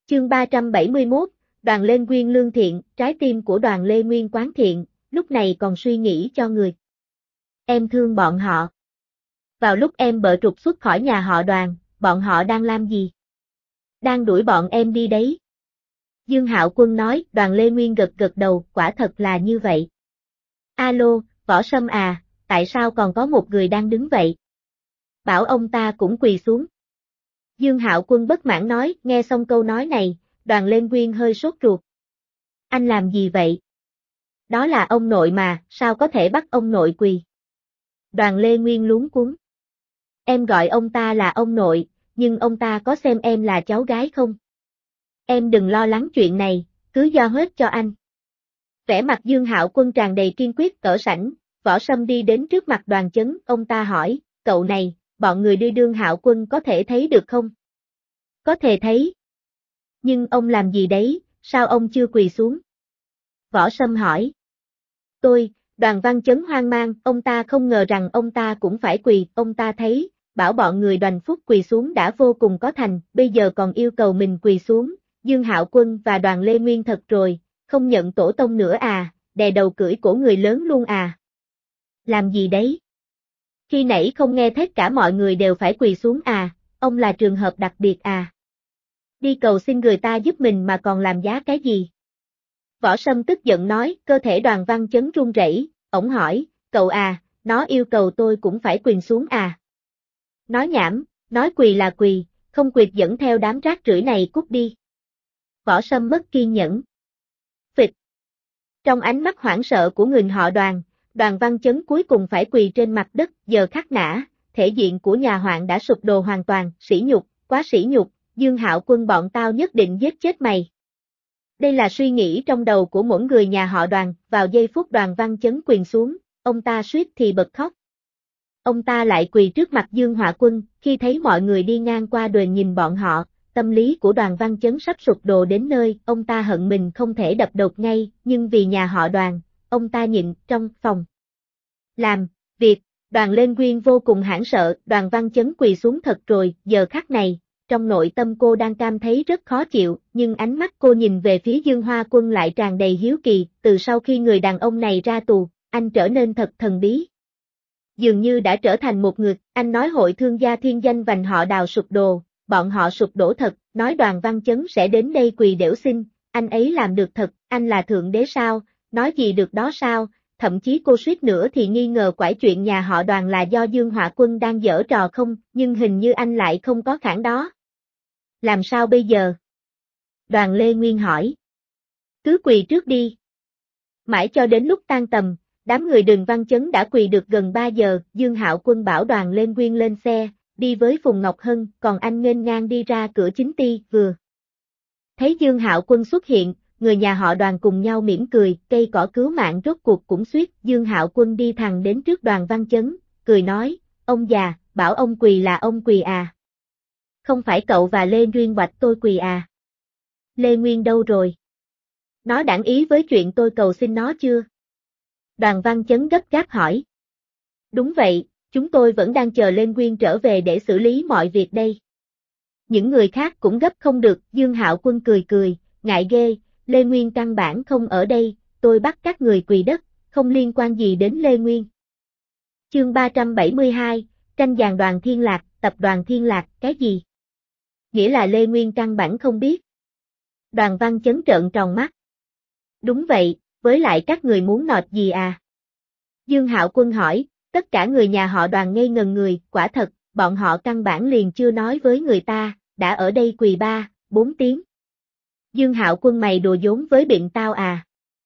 Chương 371, Đoàn Lên Nguyên lương thiện, trái tim của Đoàn Lê Nguyên quán thiện, lúc này còn suy nghĩ cho người. Em thương bọn họ. Vào lúc em bợ trục xuất khỏi nhà họ Đoàn, bọn họ đang làm gì? Đang đuổi bọn em đi đấy. Dương Hạo Quân nói, Đoàn Lê Nguyên gật gật đầu, quả thật là như vậy. Alo, Võ Sâm à, tại sao còn có một người đang đứng vậy? Bảo ông ta cũng quỳ xuống. Dương Hạo Quân bất mãn nói, nghe xong câu nói này, Đoàn Lê Nguyên hơi sốt ruột. Anh làm gì vậy? Đó là ông nội mà, sao có thể bắt ông nội quỳ? Đoàn Lê Nguyên luống cuống. Em gọi ông ta là ông nội, nhưng ông ta có xem em là cháu gái không? Em đừng lo lắng chuyện này, cứ giao hết cho anh. Vẻ mặt Dương Hạo Quân tràn đầy kiên quyết ở sảnh, Võ Sâm đi đến trước mặt Đoàn Chấn, ông ta hỏi, cậu này, bọn người đưa Dương Hạo Quân có thể thấy được không? Có thể thấy. Nhưng ông làm gì đấy, sao ông chưa quỳ xuống? Võ Sâm hỏi. Đoàn Văn Chấn hoang mang, ông ta không ngờ rằng ông ta cũng phải quỳ, ông ta thấy, bảo bọn người Đoàn Phúc quỳ xuống đã vô cùng có thành, bây giờ còn yêu cầu mình quỳ xuống, Dương Hạo Quân và Đoàn Lê Nguyên thật rồi, không nhận tổ tông nữa à, đè đầu cưỡi cổ người lớn luôn à. Làm gì đấy? Khi nãy không nghe tất cả mọi người đều phải quỳ xuống à, ông là trường hợp đặc biệt à. Đi cầu xin người ta giúp mình mà còn làm giá cái gì? Võ Sâm tức giận nói, cơ thể Đoàn Văn Chấn run rẩy, ổng hỏi, cậu à, nó yêu cầu tôi cũng phải quỳ xuống à? Nói nhảm, nói quỳ là quỳ, không quỳ dẫn theo đám rác rưởi này cút đi. Võ Sâm mất kiên nhẫn. Phịch. Trong ánh mắt hoảng sợ của người họ Đoàn, Đoàn Văn Chấn cuối cùng phải quỳ trên mặt đất, giờ khắc nã, thể diện của nhà hoạn đã sụp đổ hoàn toàn, sỉ nhục, quá sỉ nhục, Dương Hạo Quân bọn tao nhất định giết chết mày. Đây là suy nghĩ trong đầu của mỗi người nhà họ Đoàn, vào giây phút Đoàn Văn Chấn quỳ xuống, ông ta suýt thì bật khóc. Ông ta lại quỳ trước mặt Dương Hạo Quân, khi thấy mọi người đi ngang qua đền nhìn bọn họ, tâm lý của Đoàn Văn Chấn sắp sụp đổ đến nơi, ông ta hận mình không thể đập đột ngay, nhưng vì nhà họ Đoàn, ông ta nhịn. Trong phòng làm việc, Đoàn Lên Nguyên vô cùng hoảng sợ, Đoàn Văn Chấn quỳ xuống thật rồi, giờ khắc này, trong nội tâm cô đang cảm thấy rất khó chịu, nhưng ánh mắt cô nhìn về phía Dương Hoa Quân lại tràn đầy hiếu kỳ, từ sau khi người đàn ông này ra tù, anh trở nên thật thần bí. Dường như đã trở thành một người, anh nói hội thương gia thiên danh vành họ Đào sụp đổ, bọn họ sụp đổ thật, nói Đoàn Văn Chấn sẽ đến đây quỳ đểu xin, anh ấy làm được thật, anh là thượng đế sao, nói gì được đó sao, thậm chí cô suýt nữa thì nghi ngờ quải chuyện nhà họ Đoàn là do Dương Họa Quân đang giở trò không, nhưng hình như anh lại không có khả đó. Làm sao bây giờ? Đoàn Lê Nguyên hỏi. Cứ quỳ trước đi. Mãi cho đến lúc tan tầm, đám người Đường Văn Chấn đã quỳ được gần 3 giờ, Dương Hạo Quân bảo Đoàn Lê Nguyên lên xe, đi với Phùng Ngọc Hân, còn anh nghênh ngang đi ra cửa chính ty, vừa thấy Dương Hạo Quân xuất hiện, người nhà họ Đoàn cùng nhau mỉm cười, cây cỏ cứu mạng rốt cuộc cũng suýt, Dương Hạo Quân đi thẳng đến trước Đoàn Văn Chấn, cười nói, ông già, bảo ông quỳ là ông quỳ à? Không phải cậu và Lê Nguyên Bạch tôi quỳ à? Lê Nguyên đâu rồi? Nó đảng ý với chuyện tôi cầu xin nó chưa? Đoàn Văn Chấn gấp gáp hỏi. Đúng vậy, chúng tôi vẫn đang chờ Lê Nguyên trở về để xử lý mọi việc đây. Những người khác cũng gấp không được, Dương Hạo Quân cười cười, ngại ghê, Lê Nguyên căn bản không ở đây, tôi bắt các người quỳ đất, không liên quan gì đến Lê Nguyên. Chương 372, tranh giành Đoàn Thiên Lạc, tập đoàn Thiên Lạc, cái gì? Nghĩa là Lê Nguyên căn bản không biết. Đoàn Văn Chấn trợn tròn mắt. Đúng vậy, với lại các người muốn nọt gì à? Dương Hạo Quân hỏi, tất cả người nhà họ Đoàn ngây ngần người, quả thật, bọn họ căn bản liền chưa nói với người ta, đã ở đây quỳ 3-4 tiếng. Dương Hạo Quân mày đùa giỡn với biện tao à?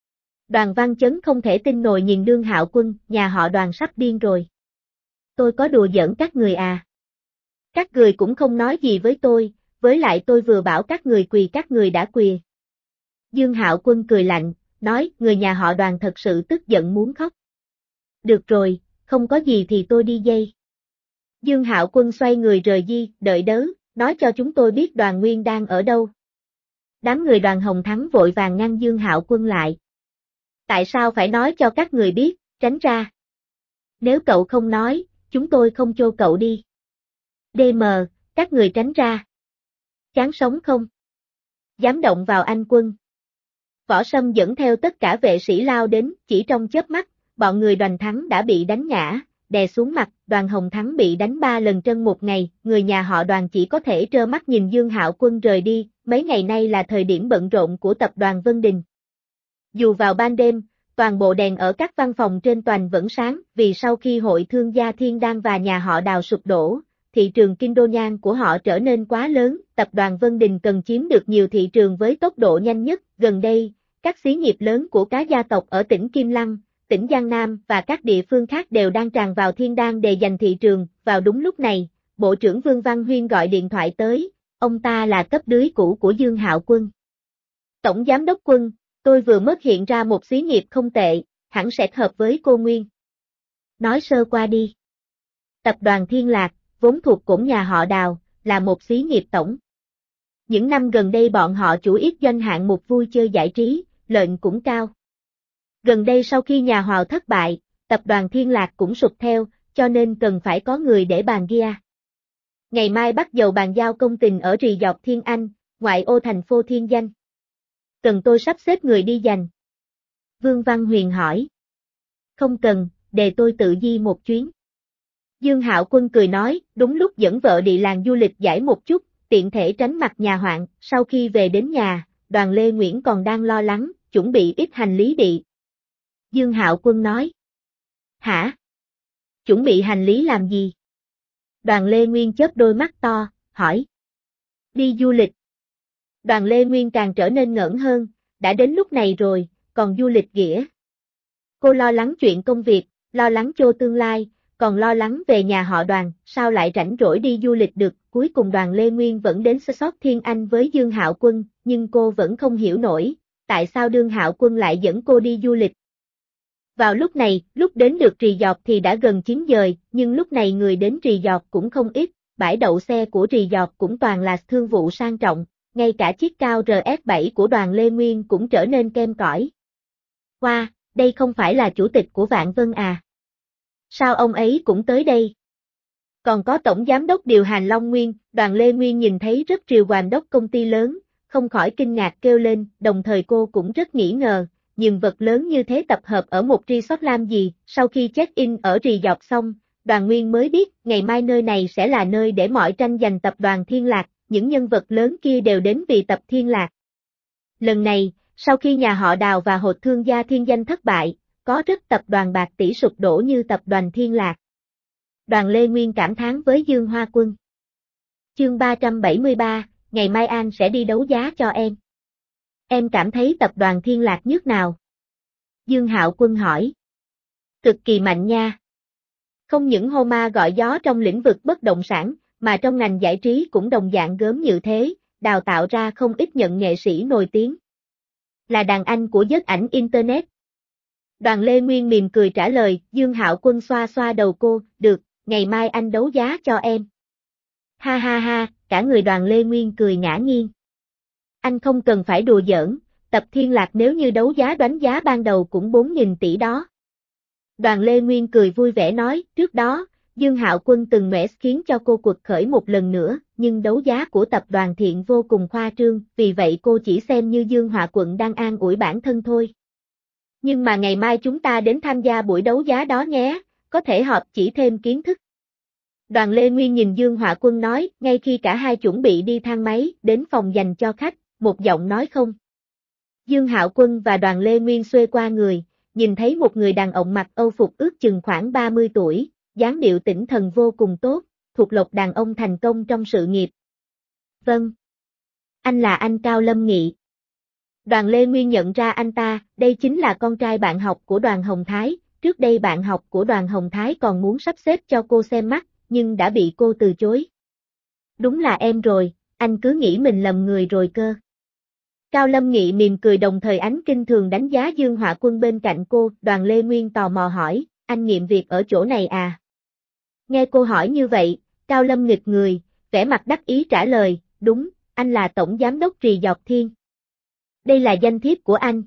Đoàn Văn Chấn không thể tin nổi nhìn Dương Hạo Quân, nhà họ Đoàn sắp điên rồi. Tôi có đùa giỡn các người à? Các người cũng không nói gì với tôi, với lại tôi vừa bảo các người quỳ các người đã quỳ. Dương Hạo Quân cười lạnh, nói, người nhà họ Đoàn thật sự tức giận muốn khóc. Được rồi, không có gì thì tôi đi dây. Dương Hạo Quân xoay người rời đi, đợi đớ, nói cho chúng tôi biết Đoàn Nguyên đang ở đâu. Đám người Đoàn Hồng Thắng vội vàng ngăn Dương Hạo Quân lại. Tại sao phải nói cho các người biết, tránh ra. Nếu cậu không nói, chúng tôi không cho cậu đi. DM, các người tránh ra. Chán sống không? dám động vào anh quân. Võ Sâm dẫn theo tất cả vệ sĩ lao đến, chỉ trong chớp mắt, bọn người Đoàn Thắng đã bị đánh ngã, đè xuống mặt, Đoàn Hồng Thắng bị đánh 3 lần trong một ngày, người nhà họ Đoàn chỉ có thể trơ mắt nhìn Dương Hạo Quân rời đi, mấy ngày nay là thời điểm bận rộn của tập đoàn Vân Đình. Dù vào ban đêm, toàn bộ đèn ở các văn phòng trên toàn vẫn sáng, vì sau khi hội thương gia Thiên Đan và nhà họ Đào sụp đổ, thị trường kinh đô nhang của họ trở nên quá lớn, tập đoàn Vân Đình cần chiếm được nhiều thị trường với tốc độ nhanh nhất. Gần đây, các xí nghiệp lớn của các gia tộc ở tỉnh Kim Lăng, tỉnh Giang Nam và các địa phương khác đều đang tràn vào Thiên Đan để giành thị trường. Vào đúng lúc này, Bộ trưởng Vương Văn Huyên gọi điện thoại tới, ông ta là cấp dưới cũ của Dương Hạo Quân. Tổng Giám đốc Quân, tôi vừa mới hiện ra một xí nghiệp không tệ, hẳn sẽ hợp với cô Nguyên. Nói sơ qua đi. Tập đoàn Thiên Lạc, vốn thuộc cổng nhà họ Đào, là một xí nghiệp tổng. Những năm gần đây bọn họ chủ yếu doanh hạng mục vui chơi giải trí, lợi nhuận cũng cao. Gần đây sau khi nhà Hòa thất bại, tập đoàn Thiên Lạc cũng sụp theo, cho nên cần phải có người để bàn gia. Ngày mai bắt đầu bàn giao công trình ở Rì Dọc Thiên Anh, ngoại ô thành phố Thiên Danh. Cần tôi sắp xếp người đi giành? Vương Văn Huyền hỏi. Không cần, để tôi tự đi một chuyến. Dương Hạo Quân cười nói, đúng lúc dẫn vợ đi làng du lịch giải một chút, tiện thể tránh mặt nhà hoạn. Sau khi về đến nhà, Đoàn Lê Nguyễn còn đang lo lắng, chuẩn bị ít hành lý đi. Dương Hạo Quân nói. Hả? Chuẩn bị hành lý làm gì? Đoàn Lê Nguyên chớp đôi mắt to, hỏi. Đi du lịch. Đoàn Lê Nguyên càng trở nên ngỡn hơn, đã đến lúc này rồi, còn du lịch nghĩa. Cô lo lắng chuyện công việc, lo lắng cho tương lai, còn lo lắng về nhà họ Đoàn, sao lại rảnh rỗi đi du lịch được. Cuối cùng Đoàn Lê Nguyên vẫn đến Shop Thiên Anh với Dương Hạo Quân, nhưng cô vẫn không hiểu nổi, tại sao Dương Hạo Quân lại dẫn cô đi du lịch. Vào lúc này, lúc đến được Rì Dọt thì đã gần 9 giờ, nhưng lúc này người đến Rì Dọt cũng không ít, bãi đậu xe của Rì Dọt cũng toàn là thương vụ sang trọng, ngay cả chiếc cao RS7 của Đoàn Lê Nguyên cũng trở nên kem cỏi. Wow, đây không phải là chủ tịch của Vạn Vân à? Sao ông ấy cũng tới đây? Còn có tổng giám đốc điều hành Long Nguyên, Đoàn Lê Nguyên nhìn thấy rất nhiều giám đốc công ty lớn, không khỏi kinh ngạc kêu lên, đồng thời cô cũng rất nghi ngờ, nhân vật lớn như thế tập hợp ở một resort làm gì. Sau khi check-in ở Rì Dọt xong, Đoàn Nguyên mới biết, ngày mai nơi này sẽ là nơi để mọi tranh giành tập đoàn Thiên Lạc, những nhân vật lớn kia đều đến vì tập Thiên Lạc. Lần này, sau khi nhà họ Đào và hội thương gia Thiên Danh thất bại, có rất tập đoàn bạc tỷ sụp đổ như tập đoàn Thiên Lạc. Đoàn Lê Nguyên cảm thán với Dương Hoa Quân. Chương 373, ngày mai An sẽ đi đấu giá cho em. Em cảm thấy tập đoàn Thiên Lạc nhức nào? Dương Hạo Quân hỏi. Cực kỳ mạnh nha. Không những hô ma gọi gió trong lĩnh vực bất động sản, mà trong ngành giải trí cũng đồng dạng gớm như thế, đào tạo ra không ít nhận nghệ sĩ nổi tiếng. Là đàn anh của giấc ảnh Internet. Đoàn Lê Nguyên mỉm cười trả lời, Dương Hạo Quân xoa xoa đầu cô, được, ngày mai anh đấu giá cho em. Ha ha ha, cả người Đoàn Lê Nguyên cười ngã nghiêng. Anh không cần phải đùa giỡn, tập Thiên Lạc nếu như đấu giá đánh giá ban đầu cũng 4.000 tỷ đó. Đoàn Lê Nguyên cười vui vẻ nói, trước đó, Dương Hạo Quân từng mẻ khiến cho cô quật khởi một lần nữa, nhưng đấu giá của tập đoàn Thiện vô cùng khoa trương, vì vậy cô chỉ xem như Dương Hạo Quân đang an ủi bản thân thôi. Nhưng mà ngày mai chúng ta đến tham gia buổi đấu giá đó nhé, có thể học chỉ thêm kiến thức. Đoàn Lê Nguyên nhìn Dương Hạo Quân nói, ngay khi cả hai chuẩn bị đi thang máy, đến phòng dành cho khách, một giọng nói không. Dương Hạo Quân và Đoàn Lê Nguyên xuê qua người, nhìn thấy một người đàn ông mặc Âu phục ước chừng khoảng 30 tuổi, dáng điệu tỉnh thần vô cùng tốt, thuộc lộc đàn ông thành công trong sự nghiệp. Vâng. Anh là anh Cao Lâm Nghị. Đoàn Lê Nguyên nhận ra anh ta, đây chính là con trai bạn học của Đoàn Hồng Thái, trước đây bạn học của Đoàn Hồng Thái còn muốn sắp xếp cho cô xem mắt, nhưng đã bị cô từ chối. Đúng là em rồi, anh cứ nghĩ mình lầm người rồi cơ. Cao Lâm Nghị mỉm cười đồng thời ánh kinh thường đánh giá Dương Hạo Quân bên cạnh cô, Đoàn Lê Nguyên tò mò hỏi, anh nghiệm việc ở chỗ này à? Nghe cô hỏi như vậy, Cao Lâm nghịch người, vẻ mặt đắc ý trả lời, đúng, anh là tổng giám đốc Rì Dọt Thiên. Đây là danh thiếp của anh.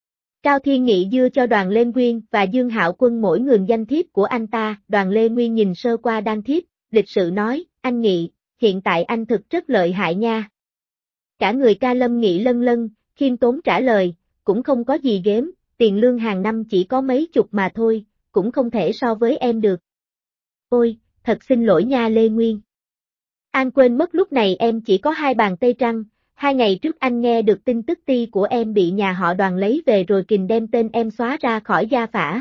Cao Thiên Nghị đưa cho Đoàn Lê Nguyên và Dương Hạo Quân mỗi người danh thiếp của anh ta, Đoàn Lê Nguyên nhìn sơ qua đăng thiếp, lịch sự nói, anh Nghị, hiện tại anh thực rất lợi hại nha. Cả người Cao Lâm Nghị lân lân, khiêm tốn trả lời, cũng không có gì ghém, tiền lương hàng năm chỉ có mấy chục mà thôi, cũng không thể so với em được. Ôi, thật xin lỗi nha Lê Nguyên. Anh quên mất lúc này em chỉ có 2 bàn tay trắng, 2 ngày trước anh nghe được tin tức ty của em bị nhà họ Đoàn lấy về rồi kình đem tên em xóa ra khỏi gia phả.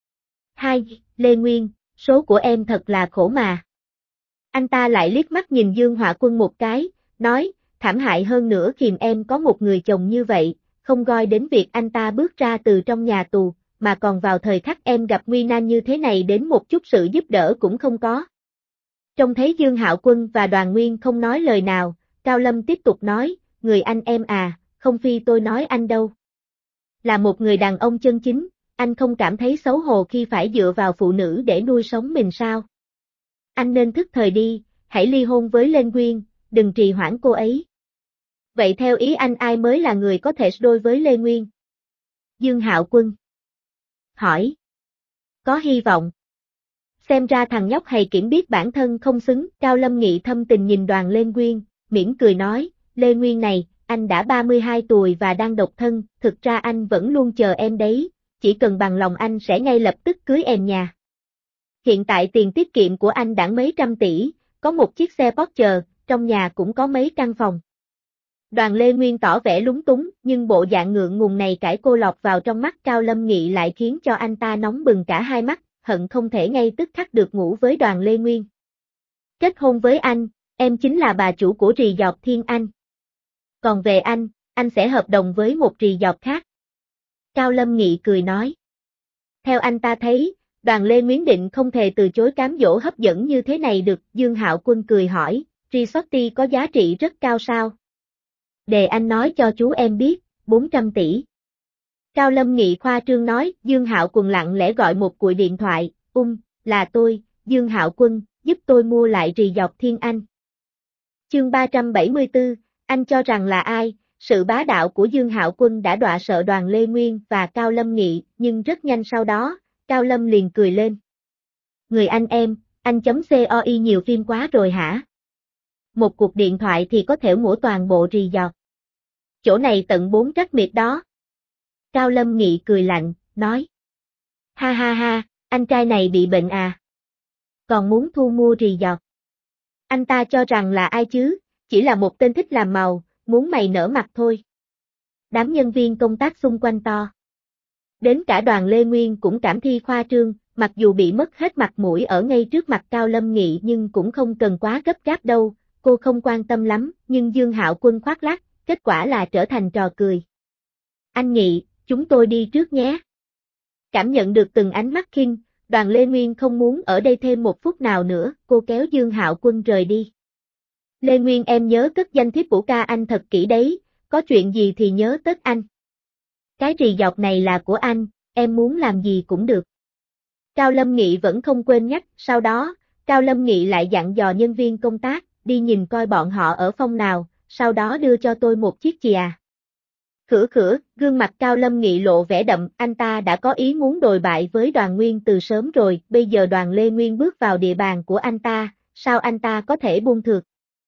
Lê Nguyên, số của em thật là khổ mà. Anh ta lại liếc mắt nhìn Dương Họa Quân một cái, nói, thảm hại hơn nữa khiềm em có một người chồng như vậy, không coi đến việc anh ta bước ra từ trong nhà tù, mà còn vào thời khắc em gặp nguy nan như thế này đến một chút sự giúp đỡ cũng không có. Trông thấy Dương Hạo Quân và Đoàn Nguyên không nói lời nào, Cao Lâm tiếp tục nói, người anh em à, không phi tôi nói anh đâu. Là một người đàn ông chân chính, anh không cảm thấy xấu hổ khi phải dựa vào phụ nữ để nuôi sống mình sao? Anh nên thức thời đi, hãy ly hôn với Lên Nguyên, đừng trì hoãn cô ấy. Vậy theo ý anh ai mới là người có thể đôi với Lê Nguyên? Dương Hạo Quân hỏi. Có hy vọng. Xem ra thằng nhóc hay kiểm biết bản thân không xứng, Cao Lâm Nghị thâm tình nhìn Đoàn Lên Nguyên, mỉm cười nói, Lê Nguyên này, anh đã 32 tuổi và đang độc thân, thực ra anh vẫn luôn chờ em đấy, chỉ cần bằng lòng anh sẽ ngay lập tức cưới em nhà. Hiện tại tiền tiết kiệm của anh đã mấy trăm tỷ, có một chiếc xe Porsche, trong nhà cũng có mấy căn phòng. Đoàn Lê Nguyên tỏ vẻ lúng túng, nhưng bộ dạng ngượng ngùng này cãi cô lọt vào trong mắt Cao Lâm Nghị lại khiến cho anh ta nóng bừng cả hai mắt, hận không thể ngay tức khắc được ngủ với Đoàn Lê Nguyên. Kết hôn với anh, em chính là bà chủ của Resort Thiên Anh. Còn về anh sẽ hợp đồng với một resort khác. Cao Lâm Nghị cười nói. Theo anh ta thấy, Đoàn Lê Nguyên định không thể từ chối cám dỗ hấp dẫn như thế này được, Dương Hạo Quân cười hỏi, resort có giá trị rất cao sao? Để anh nói cho chú em biết, 400 tỷ. Cao Lâm Nghị khoa trương nói, Dương Hạo Quân lặng lẽ gọi một cuộc điện thoại, là tôi, Dương Hạo Quân, giúp tôi mua lại resort Thiên Anh. Chương 374, anh cho rằng là ai? Sự bá đạo của Dương Hạo Quân đã dọa sợ Đoàn Lê Nguyên và Cao Lâm Nghị, nhưng rất nhanh sau đó, Cao Lâm liền cười lên. Người anh em, anh chấm COI nhiều phim quá rồi hả? Một cuộc điện thoại thì có thể mua toàn bộ resort. Chỗ này tận 4 trắc miệt đó. Cao Lâm Nghị cười lạnh, nói. Ha ha ha, anh trai này bị bệnh à? Còn muốn thu mua resort. Anh ta cho rằng là ai chứ, chỉ là một tên thích làm màu, muốn mày nở mặt thôi. Đám nhân viên công tác xung quanh to. Đến cả Đoàn Lê Nguyên cũng cảm thi khoa trương, mặc dù bị mất hết mặt mũi ở ngay trước mặt Cao Lâm Nghị nhưng cũng không cần quá gấp gáp đâu, cô không quan tâm lắm, nhưng Dương Hạo Quân khoác lác, kết quả là trở thành trò cười. Anh Nghị, chúng tôi đi trước nhé. Cảm nhận được từng ánh mắt khinh, Đoàn Lê Nguyên không muốn ở đây thêm một phút nào nữa, cô kéo Dương Hạo Quân rời đi. Lê Nguyên em nhớ cất danh thiếp của ca anh thật kỹ đấy, có chuyện gì thì nhớ tất anh. Cái resort này là của anh, em muốn làm gì cũng được. Cao Lâm Nghị vẫn không quên nhắc, sau đó, Cao Lâm Nghị lại dặn dò nhân viên công tác, đi nhìn coi bọn họ ở phòng nào, sau đó đưa cho tôi một chiếc chìa. Gương mặt Cao Lâm Nghị lộ vẻ đậm, anh ta đã có ý muốn đồi bại với Đoàn Nguyên từ sớm rồi, bây giờ Đoàn Lê Nguyên bước vào địa bàn của anh ta, sao anh ta có thể buông thượt.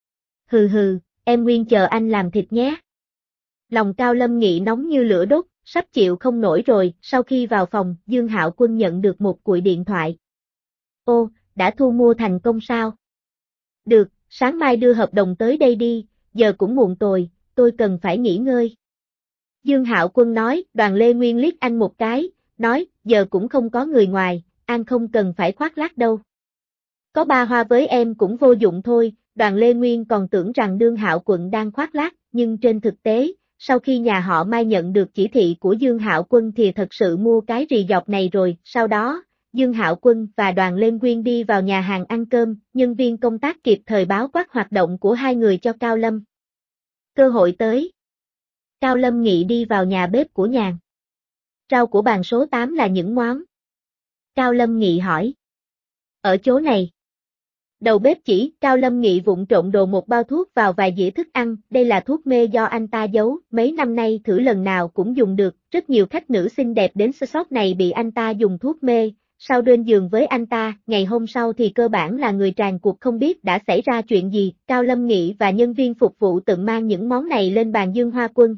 Em Nguyên chờ anh làm thịt nhé. Lòng Cao Lâm Nghị nóng như lửa đốt, sắp chịu không nổi rồi, sau khi vào phòng, Dương Hạo Quân nhận được một cuộc điện thoại. Ô, đã thu mua thành công sao? Được, sáng mai đưa hợp đồng tới đây đi, giờ cũng muộn rồi, tôi cần phải nghỉ ngơi. Dương Hạo Quân nói, Đoàn Lê Nguyên liếc anh một cái, nói, giờ cũng không có người ngoài, anh không cần phải khoác lác đâu. Có ba hoa với em cũng vô dụng thôi, Đoàn Lê Nguyên còn tưởng rằng Dương Hạo Quân đang khoác lác, nhưng trên thực tế, sau khi nhà họ Mai nhận được chỉ thị của Dương Hạo Quân thì thật sự mua cái resort này rồi, sau đó, Dương Hạo Quân và Đoàn Lê Nguyên đi vào nhà hàng ăn cơm, nhân viên công tác kịp thời báo quát hoạt động của hai người cho Cao Lâm. Cơ hội tới. Cao Lâm Nghị đi vào nhà bếp của Nhàn. Rau của bàn số 8 là những món. Cao Lâm Nghị hỏi. Ở chỗ này. Đầu bếp chỉ, Cao Lâm Nghị vụng trộn đồ một bao thuốc vào vài dĩa thức ăn, đây là thuốc mê do anh ta giấu, mấy năm nay thử lần nào cũng dùng được, rất nhiều khách nữ xinh đẹp đến shop này bị anh ta dùng thuốc mê, sau trên giường với anh ta, ngày hôm sau thì cơ bản là người tràn cuộc không biết đã xảy ra chuyện gì, Cao Lâm Nghị và nhân viên phục vụ tự mang những món này lên bàn Dương Hoa Quân.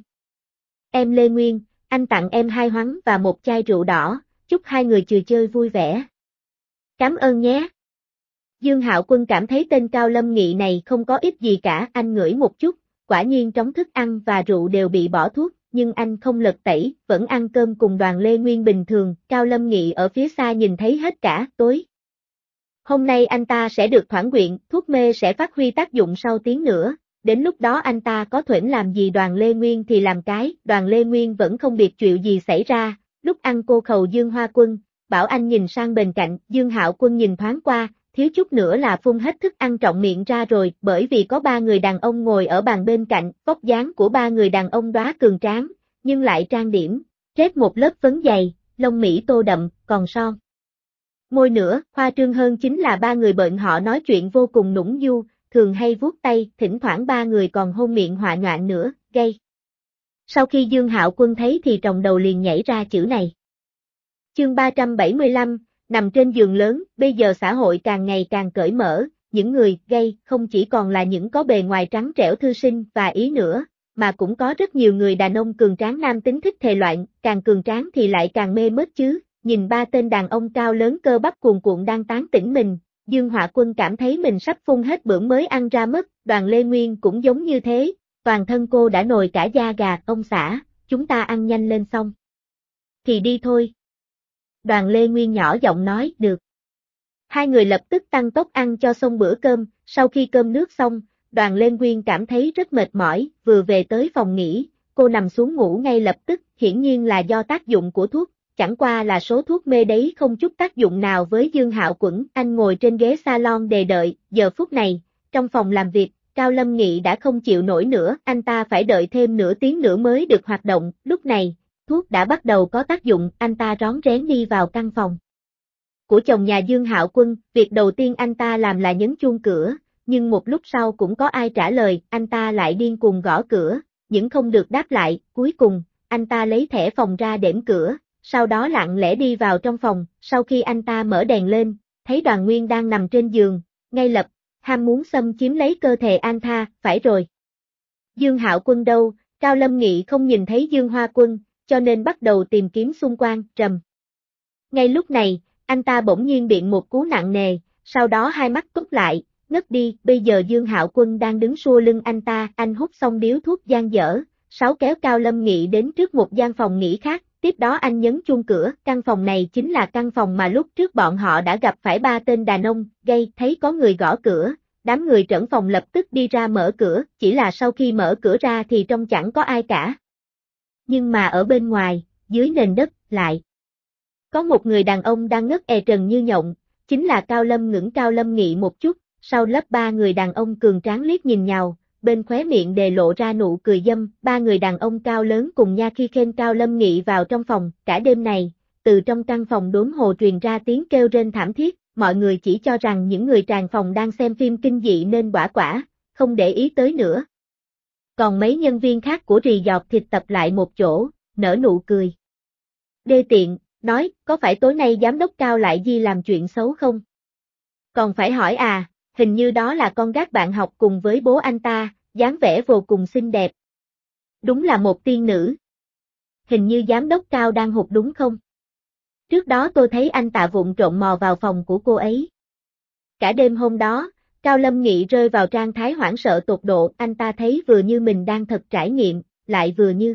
Em Lê Nguyên, anh tặng em 2 hoắn và một chai rượu đỏ, chúc hai người trừ chơi vui vẻ. Cảm ơn nhé. Dương Hạo Quân cảm thấy tên Cao Lâm Nghị này không có ích gì cả, anh ngửi một chút, quả nhiên trong thức ăn và rượu đều bị bỏ thuốc, nhưng anh không lật tẩy, vẫn ăn cơm cùng Đoàn Lê Nguyên bình thường, Cao Lâm Nghị ở phía xa nhìn thấy hết cả, tối. Hôm nay anh ta sẽ được thoảng quyện, thuốc mê sẽ phát huy tác dụng sau tiếng nữa, đến lúc đó anh ta có thuễnh làm gì Đoàn Lê Nguyên thì làm cái, Đoàn Lê Nguyên vẫn không biết chuyện gì xảy ra, lúc ăn cô khầu Dương Hoa Quân, bảo anh nhìn sang bên cạnh, Dương Hạo Quân nhìn thoáng qua, thiếu chút nữa là phun hết thức ăn trọng miệng ra rồi, bởi vì có 3 người đàn ông ngồi ở bàn bên cạnh, vóc dáng của 3 người đàn ông đóa cường tráng, nhưng lại trang điểm, rết một lớp phấn dày, lông mỹ tô đậm, còn son môi nữa, khoa trương hơn chính là 3 người bọn họ nói chuyện vô cùng nũng du, thường hay vuốt tay, thỉnh thoảng 3 người còn hôn miệng họa nhoạng nữa, gay. Sau khi Dương Hạo Quân thấy thì trong đầu liền nhảy ra chữ này. Chương 375, nằm trên giường lớn, bây giờ xã hội càng ngày càng cởi mở, những người gay không chỉ còn là những có bề ngoài trắng trẻo thư sinh và ý nữa, mà cũng có rất nhiều người đàn ông cường tráng nam tính thích thề loạn, càng cường tráng thì lại càng mê mết chứ. Nhìn 3 tên đàn ông cao lớn cơ bắp cuồn cuộn đang tán tỉnh mình, Dương Họa Quân cảm thấy mình sắp phun hết bữa mới ăn ra mất, Đoàn Lê Nguyên cũng giống như thế, toàn thân cô đã nổi cả da gà, ông xã, chúng ta ăn nhanh lên xong. Thì đi thôi. Đoàn Lê Nguyên nhỏ giọng nói, được. Hai người lập tức tăng tốc ăn cho xong bữa cơm, sau khi cơm nước xong, Đoàn Lê Nguyên cảm thấy rất mệt mỏi, vừa về tới phòng nghỉ, cô nằm xuống ngủ ngay lập tức, hiển nhiên là do tác dụng của thuốc. Chẳng qua là số thuốc mê đấy không chút tác dụng nào với Dương Hạo Quân, anh ngồi trên ghế salon đề đợi, giờ phút này, trong phòng làm việc, Cao Lâm Nghị đã không chịu nổi nữa, anh ta phải đợi thêm nửa tiếng nữa mới được hoạt động, lúc này, thuốc đã bắt đầu có tác dụng, anh ta rón rén đi vào căn phòng của chồng nhà Dương Hạo Quân, việc đầu tiên anh ta làm là nhấn chuông cửa, nhưng một lúc sau cũng có ai trả lời, anh ta lại điên cuồng gõ cửa, nhưng không được đáp lại, cuối cùng, anh ta lấy thẻ phòng ra đễm cửa. Sau đó lặng lẽ đi vào trong phòng, sau khi anh ta mở đèn lên, thấy Đoàn Nguyên đang nằm trên giường, ngay lập, ham muốn xâm chiếm lấy cơ thể anh ta, phải rồi. Dương Hạo Quân đâu, Cao Lâm Nghị không nhìn thấy Dương Hoa Quân, cho nên bắt đầu tìm kiếm xung quanh, trầm. Ngay lúc này, anh ta bỗng nhiên bị một cú nặng nề, sau đó hai mắt cúp lại, ngất đi, bây giờ Dương Hạo Quân đang đứng xua lưng anh ta, anh hút xong điếu thuốc dang dở, sáu kéo Cao Lâm Nghị đến trước một gian phòng nghỉ khác. Tiếp đó anh nhấn chuông cửa, căn phòng này chính là căn phòng mà lúc trước bọn họ đã gặp phải 3 tên đàn ông, gay, thấy có người gõ cửa, đám người trấn phòng lập tức đi ra mở cửa, chỉ là sau khi mở cửa ra thì trong chẳng có ai cả. Nhưng mà ở bên ngoài, dưới nền đất, lại có một người đàn ông đang ngất trần như nhộng, chính là Cao Lâm ngẩng Cao Lâm Nghị một chút, sau lớp 3 người đàn ông cường tráng liếc nhìn nhau. Bên khóe miệng đề lộ ra nụ cười dâm, 3 người đàn ông cao lớn cùng nha khi khen Cao Lâm Nghị vào trong phòng, cả đêm này, từ trong căn phòng đốn hồ truyền ra tiếng kêu rên thảm thiết, mọi người chỉ cho rằng những người tràn phòng đang xem phim kinh dị nên bỏ quả, không để ý tới nữa. Còn mấy nhân viên khác của rì dọt thịt tập lại một chỗ, nở nụ cười. Đê tiện, nói, có phải tối nay giám đốc Cao lại Di làm chuyện xấu không? Còn phải hỏi à? Hình như đó là con gái bạn học cùng với bố anh ta, dáng vẻ vô cùng xinh đẹp. Đúng là một tiên nữ. Hình như giám đốc Cao đang hụt đúng không? Trước đó tôi thấy anh ta vụng trộm mò vào phòng của cô ấy. Cả đêm hôm đó, Cao Lâm Nghị rơi vào trạng thái hoảng sợ tột độ, anh ta thấy vừa như mình đang thật trải nghiệm, lại vừa như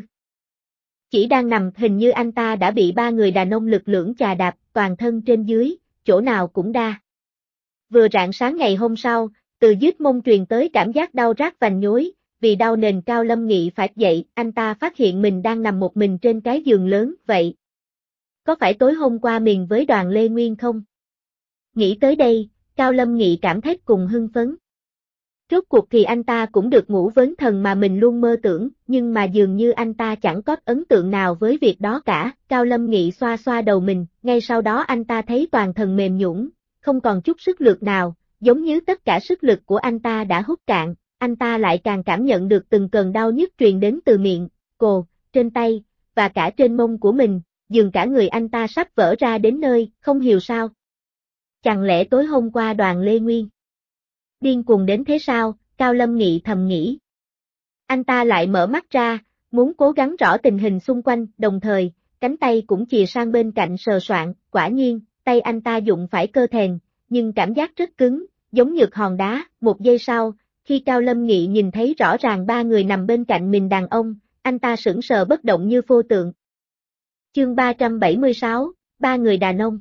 chỉ đang nằm, hình như anh ta đã bị 3 người đàn ông lực lưỡng chà đạp, toàn thân trên dưới, chỗ nào cũng đa. Vừa rạng sáng ngày hôm sau, từ dưới mông truyền tới cảm giác đau rát vành nhối, vì đau nền Cao Lâm Nghị phải dậy, anh ta phát hiện mình đang nằm một mình trên cái giường lớn, vậy. Có phải tối hôm qua mình với Đoàn Lê Nguyên không? Nghĩ tới đây, Cao Lâm Nghị cảm thấy cùng hưng phấn. Rốt cuộc thì anh ta cũng được ngủ với thần mà mình luôn mơ tưởng, nhưng mà dường như anh ta chẳng có ấn tượng nào với việc đó cả, Cao Lâm Nghị xoa xoa đầu mình, ngay sau đó anh ta thấy toàn thân mềm nhũn, không còn chút sức lực nào, giống như tất cả sức lực của anh ta đã hút cạn, anh ta lại càng cảm nhận được từng cơn đau nhức truyền đến từ miệng, cổ, trên tay, và cả trên mông của mình, giường cả người anh ta sắp vỡ ra đến nơi, không hiểu sao. Chẳng lẽ tối hôm qua Đoàn Lê Nguyên điên cuồng đến thế sao, Cao Lâm Nghị thầm nghĩ. Anh ta lại mở mắt ra, muốn cố gắng rõ tình hình xung quanh, đồng thời, cánh tay cũng chìa sang bên cạnh sờ soạn, quả nhiên, tay anh ta dụng phải cơ thèn, nhưng cảm giác rất cứng, giống nhược hòn đá. Một giây sau, khi Cao Lâm Nghị nhìn thấy rõ ràng ba người nằm bên cạnh mình đàn ông, anh ta sững sờ bất động như pho tượng. Chương 376, ba người đàn ông.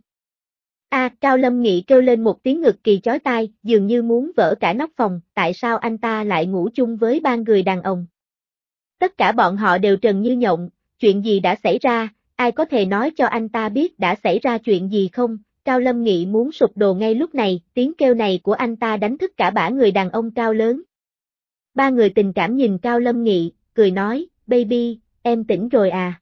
Cao Lâm Nghị kêu lên một tiếng ngực kỳ chói tai, dường như muốn vỡ cả nóc phòng, tại sao anh ta lại ngủ chung với ba người đàn ông? Tất cả bọn họ đều trần như nhộng, chuyện gì đã xảy ra, ai có thể nói cho anh ta biết đã xảy ra chuyện gì không? Cao Lâm Nghị muốn sụp đổ ngay lúc này, tiếng kêu này của anh ta đánh thức cả bã người đàn ông cao lớn. Ba người tình cảm nhìn Cao Lâm Nghị, cười nói, baby, em tỉnh rồi à?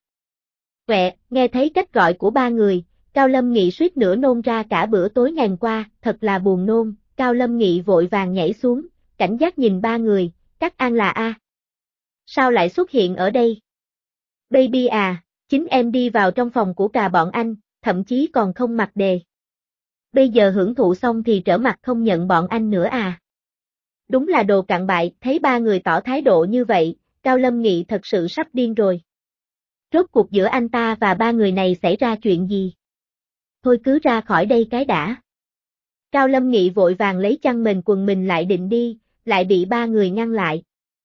Nghe thấy cách gọi của ba người, Cao Lâm Nghị suýt nữa nôn ra cả bữa tối ngày qua, thật là buồn nôn. Cao Lâm Nghị vội vàng nhảy xuống, cảnh giác nhìn ba người, các an là A. Sao lại xuất hiện ở đây? Baby à, chính em đi vào trong phòng của cả bọn anh, thậm chí còn không mặc đề. Bây giờ hưởng thụ xong thì trở mặt không nhận bọn anh nữa à? Đúng là đồ cặn bại, thấy ba người tỏ thái độ như vậy, Cao Lâm Nghị thật sự sắp điên rồi. Rốt cuộc giữa anh ta và ba người này xảy ra chuyện gì? Thôi cứ ra khỏi đây cái đã. Cao Lâm Nghị vội vàng lấy chăn mền quần mình lại định đi, lại bị ba người ngăn lại.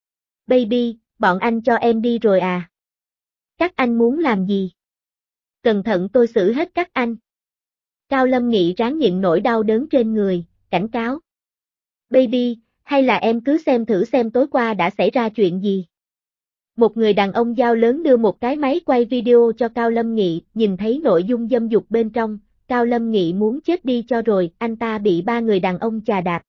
Baby, bọn anh cho em đi rồi à? Các anh muốn làm gì? Cẩn thận tôi xử hết các anh. Cao Lâm Nghị ráng nhịn nỗi đau đớn trên người, cảnh cáo. Baby, hay là em cứ xem thử xem tối qua đã xảy ra chuyện gì? Một người đàn ông dao lớn đưa một cái máy quay video cho Cao Lâm Nghị, nhìn thấy nội dung dâm dục bên trong, Cao Lâm Nghị muốn chết đi cho rồi, anh ta bị ba người đàn ông chà đạp.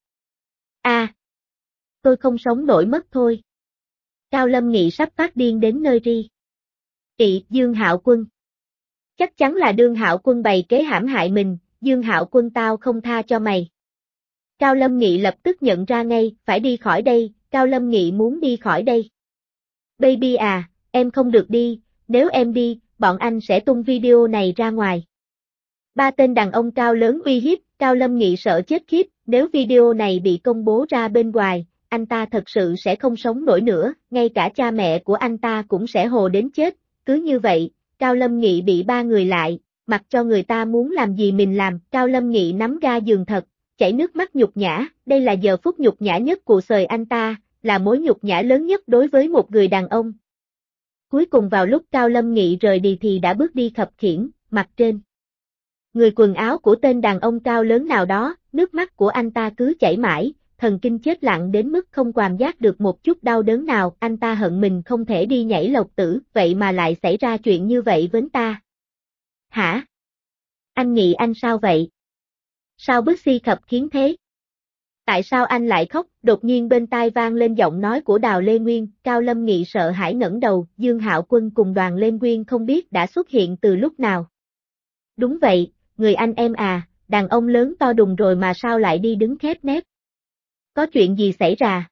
Tôi không sống nổi mất thôi. Cao Lâm Nghị sắp phát điên đến nơi ri. Dương Hạo Quân. Chắc chắn là Dương Hạo Quân bày kế hãm hại mình, Dương Hạo Quân tao không tha cho mày. Cao Lâm Nghị lập tức nhận ra ngay, phải đi khỏi đây, Cao Lâm Nghị muốn đi khỏi đây. Baby à, em không được đi, nếu em đi, bọn anh sẽ tung video này ra ngoài. Ba tên đàn ông cao lớn uy hiếp, Cao Lâm Nghị sợ chết khiếp, nếu video này bị công bố ra bên ngoài, anh ta thật sự sẽ không sống nổi nữa, ngay cả cha mẹ của anh ta cũng sẽ hồ đến chết, cứ như vậy, Cao Lâm Nghị bị ba người lại, mặc cho người ta muốn làm gì mình làm, Cao Lâm Nghị nắm ga giường thật, chảy nước mắt nhục nhã, đây là giờ phút nhục nhã nhất cuộc đời anh ta, là mối nhục nhã lớn nhất đối với một người đàn ông. Cuối cùng vào lúc Cao Lâm Nghị rời đi thì đã bước đi khập khiễng, mặt trên người quần áo của tên đàn ông cao lớn nào đó, nước mắt của anh ta cứ chảy mãi, thần kinh chết lặng đến mức không cảm giác được một chút đau đớn nào, anh ta hận mình không thể đi nhảy lộc tử, vậy mà lại xảy ra chuyện như vậy với ta. Hả? Anh Nghị anh sao vậy? Sao bức si khập khiến thế? Tại sao anh lại khóc? Đột nhiên bên tai vang lên giọng nói của Đào Lê Nguyên, Cao Lâm Nghị sợ hãi ngẩng đầu, Dương Hạo Quân cùng Đoàn Lê Nguyên không biết đã xuất hiện từ lúc nào. Đúng vậy, người anh em à, đàn ông lớn to đùng rồi mà sao lại đi đứng khép nép? Có chuyện gì xảy ra?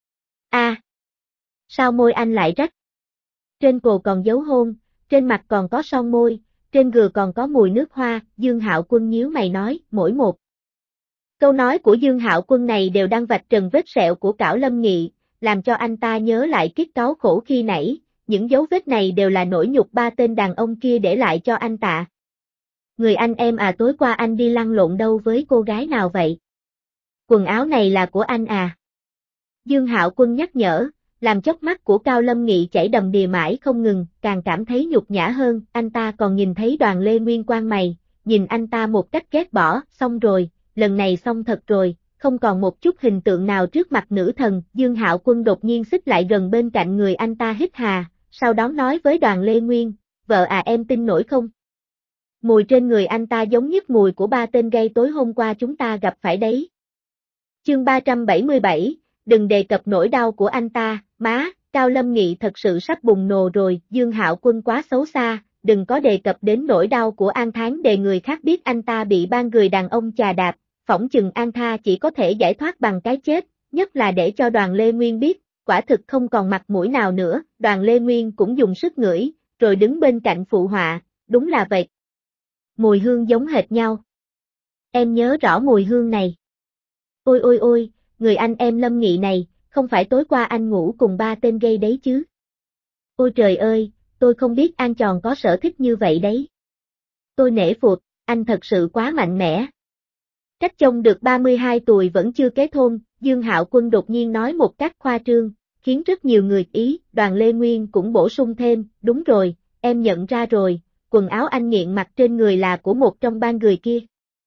Sao môi anh lại rách? Trên cổ còn dấu hôn, trên mặt còn có son môi, trên gừa còn có mùi nước hoa, Dương Hạo Quân nhíu mày nói, mỗi một câu nói của Dương Hạo Quân này đều đang vạch trần vết sẹo của Cao Lâm Nghị, làm cho anh ta nhớ lại kiếp cáu khổ khi nãy, những dấu vết này đều là nỗi nhục ba tên đàn ông kia để lại cho anh ta. Người anh em à, tối qua anh đi lăn lộn đâu với cô gái nào vậy? Quần áo này là của anh à? Dương Hạo Quân nhắc nhở, làm chớp mắt của Cao Lâm Nghị chảy đầm đìa mãi không ngừng, càng cảm thấy nhục nhã hơn, anh ta còn nhìn thấy Đoàn Lê Nguyên quang mày, nhìn anh ta một cách ghét bỏ, xong rồi, lần này xong thật rồi, không còn một chút hình tượng nào trước mặt nữ thần, Dương Hạo Quân đột nhiên xích lại gần bên cạnh người anh ta hít hà, sau đó nói với Đoàn Lê Nguyên, vợ à em tin nổi không? Mùi trên người anh ta giống nhất mùi của ba tên gay tối hôm qua chúng ta gặp phải đấy. Chương 377, đừng đề cập nỗi đau của anh ta, má, Cao Lâm Nghị thật sự sắp bùng nổ rồi, Dương Hạo Quân quá xấu xa, đừng có đề cập đến nỗi đau của An Thán để người khác biết anh ta bị ba người đàn ông chà đạp, phỏng chừng An Tha chỉ có thể giải thoát bằng cái chết, nhất là để cho Đoàn Lê Nguyên biết, quả thực không còn mặt mũi nào nữa, Đoàn Lê Nguyên cũng dùng sức ngửi, rồi đứng bên cạnh phụ họa, đúng là vậy. Mùi hương giống hệt nhau. Em nhớ rõ mùi hương này. Ôi ôi ôi, người anh em Lâm Nghị này, không phải tối qua anh ngủ cùng ba tên gay đấy chứ? Ôi trời ơi, tôi không biết An Tròn có sở thích như vậy đấy. Tôi nể phục, anh thật sự quá mạnh mẽ. Trách chồng được 32 tuổi vẫn chưa kết hôn, Dương Hạo Quân đột nhiên nói một cách khoa trương, khiến rất nhiều người ý, Đoàn Lê Nguyên cũng bổ sung thêm, đúng rồi, em nhận ra rồi, quần áo anh nghiện mặc trên người là của một trong ba người kia.